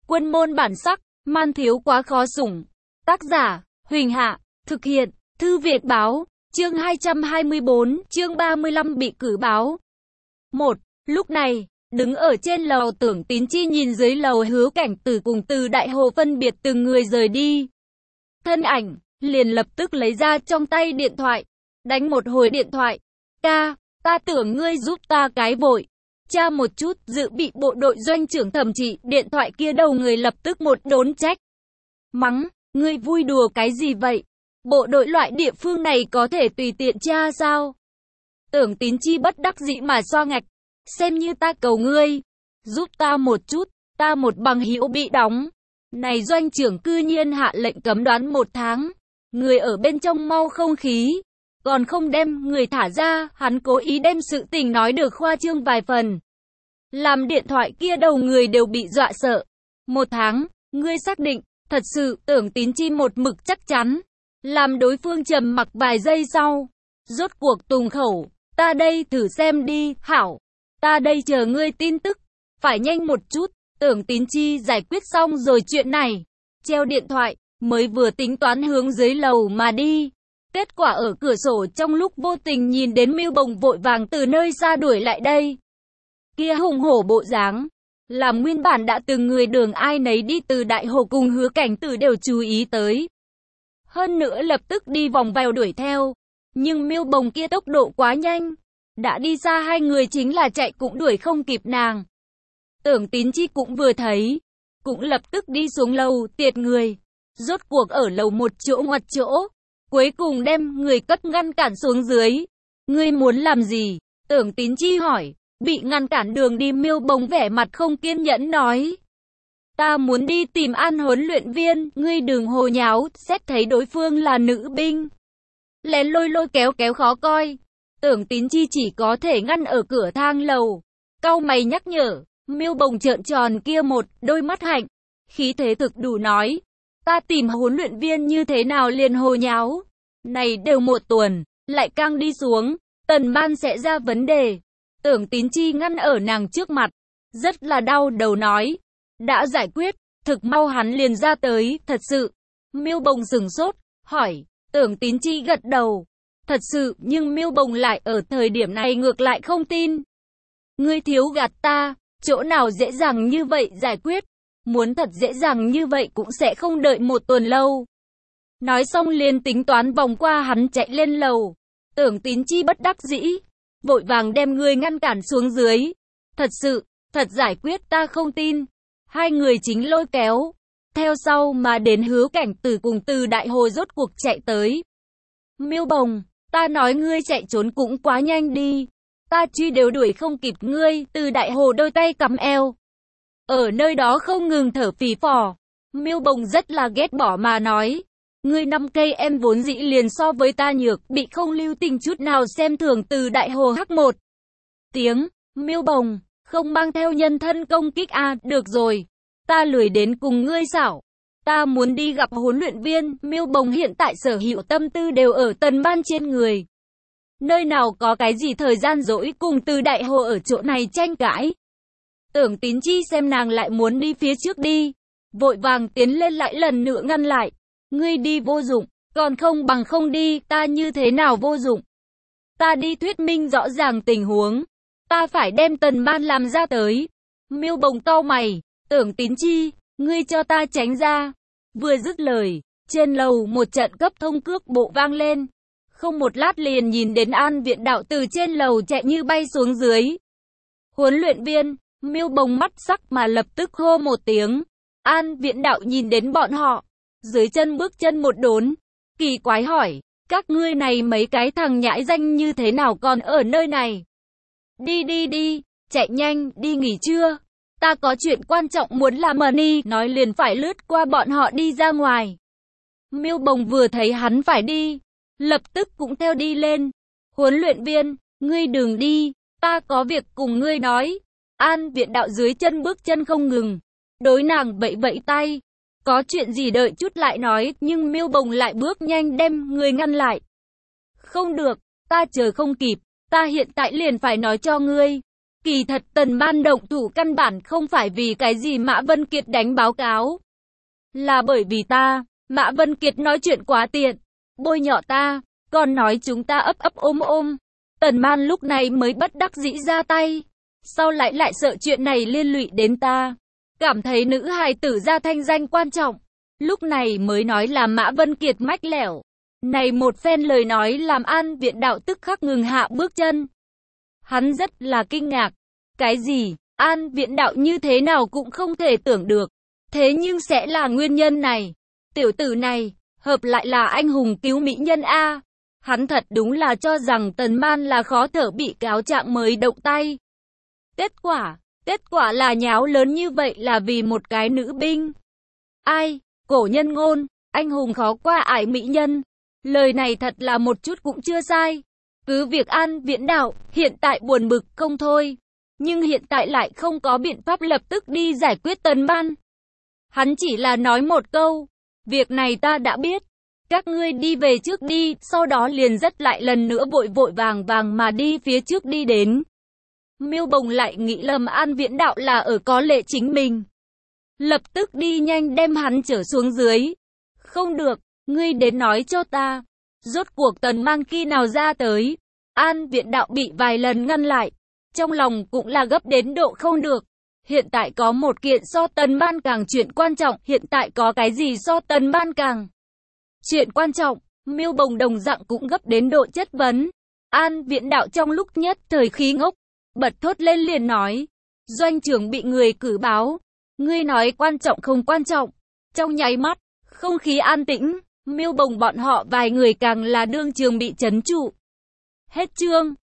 Quân môn bản sắc, man thiếu quá khó sủng. Tác giả, Huỳnh Hạ, thực hiện, Thư Việt Báo, chương 224, chương 35 bị cử báo. 1. Lúc này, đứng ở trên lầu Tưởng Tín Chi nhìn dưới lầu Hứa Cảnh Tử cùng Từ Đại Hồ phân biệt từng người rời đi. Thân ảnh, liền lập tức lấy ra trong tay điện thoại, đánh một hồi điện thoại. Ca, ta tưởng ngươi giúp ta cái vội. Tra một chút, dự bị bộ đội doanh trưởng Thẩm Trị, điện thoại kia đầu người lập tức một đốn trách. Mắng, ngươi vui đùa cái gì vậy? Bộ đội loại địa phương này có thể tùy tiện tra sao? Tưởng Tín Chi bất đắc dĩ mà xoa ngạch. Xem như ta cầu ngươi, giúp ta một chút, ta một bằng hữu bị đóng. Này doanh trưởng cư nhiên hạ lệnh cấm đoán 1 tháng. Người ở bên trong mau không khí. Còn không đem người thả ra, hắn cố ý đem sự tình nói được khoa trương vài phần. Làm điện thoại kia đầu người đều bị dọa sợ. 1 tháng, ngươi xác định, thật sự, Tưởng Tín Chi một mực chắc chắn. Làm đối phương trầm mặc vài giây sau. Rốt cuộc tùng khẩu, ta đây thử xem đi, hảo. Ta đây chờ ngươi tin tức. Phải nhanh một chút, Tưởng Tín Chi giải quyết xong rồi chuyện này. Treo điện thoại, mới vừa tính toán hướng dưới lầu mà đi. Kết quả ở cửa sổ trong lúc vô tình nhìn đến Mưu Bồng vội vàng từ nơi xa đuổi lại đây. Kia hùng hổ bộ dáng, làm nguyên bản đã từng người đường ai nấy đi Từ Đại Hồ cùng Hứa Cảnh Tử đều chú ý tới. Hơn nữa lập tức đi vòng vào đuổi theo. Nhưng Mưu Bồng kia tốc độ quá nhanh. Đã đi xa hai người chính là chạy cũng đuổi không kịp nàng. Tưởng Tín Chi cũng vừa thấy. Cũng lập tức đi xuống lầu tiệt người. Rốt cuộc ở lầu một chỗ ngoặt chỗ. Cuối cùng đem người cất ngăn cản xuống dưới. Ngươi muốn làm gì? Tưởng Tín Chi hỏi. Bị ngăn cản đường đi Mưu Bồng vẻ mặt không kiên nhẫn nói. Ta muốn đi tìm An huấn luyện viên. Ngươi đừng hồ nháo. Xét thấy đối phương là nữ binh. Lén lôi kéo khó coi. Tưởng Tín Chi chỉ có thể ngăn ở cửa thang lầu. Cau mày nhắc nhở. Mưu Bồng trợn tròn kia một đôi mắt hạnh. Khí thế thực đủ nói. Ta tìm huấn luyện viên như thế nào liền hồ nháo. Này đều 1 tuần. Lại căng đi xuống. Tần ban sẽ ra vấn đề. Tưởng Tín Chi ngăn ở nàng trước mặt. Rất là đau đầu nói. Đã giải quyết. Thực mau hắn liền ra tới. Thật sự. Mưu Bồng sửng sốt. Hỏi. Tưởng Tín Chi gật đầu. Thật sự. Nhưng Mưu Bồng lại ở thời điểm này ngược lại không tin. Ngươi thiếu gạt ta. Chỗ nào dễ dàng như vậy giải quyết. Muốn thật dễ dàng như vậy cũng sẽ không đợi 1 tuần lâu. Nói xong liền tính toán vòng qua hắn chạy lên lầu. Tưởng Tín Chi bất đắc dĩ. Vội vàng đem người ngăn cản xuống dưới. Thật sự, thật giải quyết ta không tin. Hai người chính lôi kéo. Theo sau mà đến Hứa Cảnh Tử cùng Từ Đại Hồ rốt cuộc chạy tới. Mưu Bồng, ta nói ngươi chạy trốn cũng quá nhanh đi. Ta truy đều đuổi không kịp ngươi. Từ Đại Hồ đôi tay cắm eo. Ở nơi đó không ngừng thở phì phò. Mưu Bồng rất là ghét bỏ mà nói. Ngươi 5 cây em vốn dĩ liền so với ta nhược, bị không lưu tình chút nào xem thường. Từ Đại Hồ hắc một tiếng. Mưu Bồng, không mang theo nhân thân công kích à, được rồi. Ta lười đến cùng ngươi xảo. Ta muốn đi gặp huấn luyện viên. Mưu Bồng hiện tại sở hữu tâm tư đều ở Tần ban trên người. Nơi nào có cái gì thời gian rỗi cùng Từ Đại Hồ ở chỗ này tranh cãi. Tưởng Tín Chi xem nàng lại muốn đi phía trước đi. Vội vàng tiến lên lại lần nữa ngăn lại. Ngươi đi vô dụng, còn không bằng không đi, ta như thế nào vô dụng. Ta đi thuyết minh rõ ràng tình huống. Ta phải đem Tần ban làm ra tới. Mưu Bồng cau mày. Tưởng Tín Chi, ngươi cho ta tránh ra. Vừa dứt lời, trên lầu một trận cấp thông cước bộ vang lên. Không một lát liền nhìn đến An Viện Đạo từ trên lầu chạy như bay xuống dưới. Huấn luyện viên, Mưu Bồng mắt sắc mà lập tức hô một tiếng. An Viện Đạo nhìn đến bọn họ. Dưới chân bước chân một đốn. Kỳ quái hỏi. Các ngươi này mấy cái thằng nhãi danh như thế nào còn ở nơi này? Đi. Chạy nhanh, đi nghỉ trưa. Ta có chuyện quan trọng muốn làm money. Nói liền phải lướt qua bọn họ đi ra ngoài. Mưu Bồng vừa thấy hắn phải đi. Lập tức cũng theo đi lên. Huấn luyện viên, ngươi đừng đi. Ta có việc cùng ngươi nói. An Viện Đạo dưới chân bước chân không ngừng. Đối nàng vẫy tay. Có chuyện gì đợi chút lại nói. Nhưng Mưu Bồng lại bước nhanh đem người ngăn lại. Không được, ta chờ không kịp. Ta hiện tại liền phải nói cho ngươi. Kỳ thật Tần Man động thủ căn bản không phải vì cái gì Mã Vân Kiệt đánh báo cáo. Là bởi vì ta, Mã Vân Kiệt nói chuyện quá tiện, bôi nhọ ta, còn nói chúng ta ấp ấp ôm ôm. Tần Man lúc này mới bất đắc dĩ ra tay. Sau lại sợ chuyện này liên lụy đến ta. Cảm thấy nữ hài tử ra thanh danh quan trọng. Lúc này mới nói là Mã Vân Kiệt mách lẻo. Này một phen lời nói làm An Viện Đạo tức khắc ngừng hạ bước chân. Hắn rất là kinh ngạc. Cái gì? An Viện Đạo như thế nào cũng không thể tưởng được. Thế nhưng sẽ là nguyên nhân này. Tiểu tử này, hợp lại là anh hùng cứu mỹ nhân A. Hắn thật đúng là cho rằng Tần Man là khó thở bị cáo trạng mới động tay. Kết quả là nháo lớn như vậy là vì một cái nữ binh. Ai, cổ nhân ngôn, anh hùng khó qua ải mỹ nhân. Lời này thật là một chút cũng chưa sai. Cứ việc An Viễn Đạo hiện tại buồn bực không thôi. Nhưng hiện tại lại không có biện pháp lập tức đi giải quyết Tần Man. Hắn chỉ là nói một câu. Việc này ta đã biết. Các ngươi đi về trước đi, sau đó liền dắt lại lần nữa vội vàng mà đi phía trước đi đến. Miêu Bồng lại nghĩ lầm An Viễn Đạo là ở có lệ chính mình. Lập tức đi nhanh đem hắn trở xuống dưới. Không được, ngươi đến nói cho ta. Rốt cuộc Tần Man khi nào ra tới. An Viễn Đạo bị vài lần ngăn lại. Trong lòng cũng là gấp đến độ không được. Hiện tại có một kiện so Tần Man càng chuyện quan trọng. Hiện tại có cái gì so Tần Man càng chuyện quan trọng. Miêu Bồng đồng dạng cũng gấp đến độ chất vấn. An Viễn Đạo trong lúc nhất thời khí ngốc, bật thốt lên liền nói. Doanh trưởng bị người cử báo. Ngươi nói quan trọng không quan trọng. Trong nháy mắt, không khí an tĩnh. Miêu Bồng bọn họ vài người càng là đương trường bị trấn trụ. Hết chương.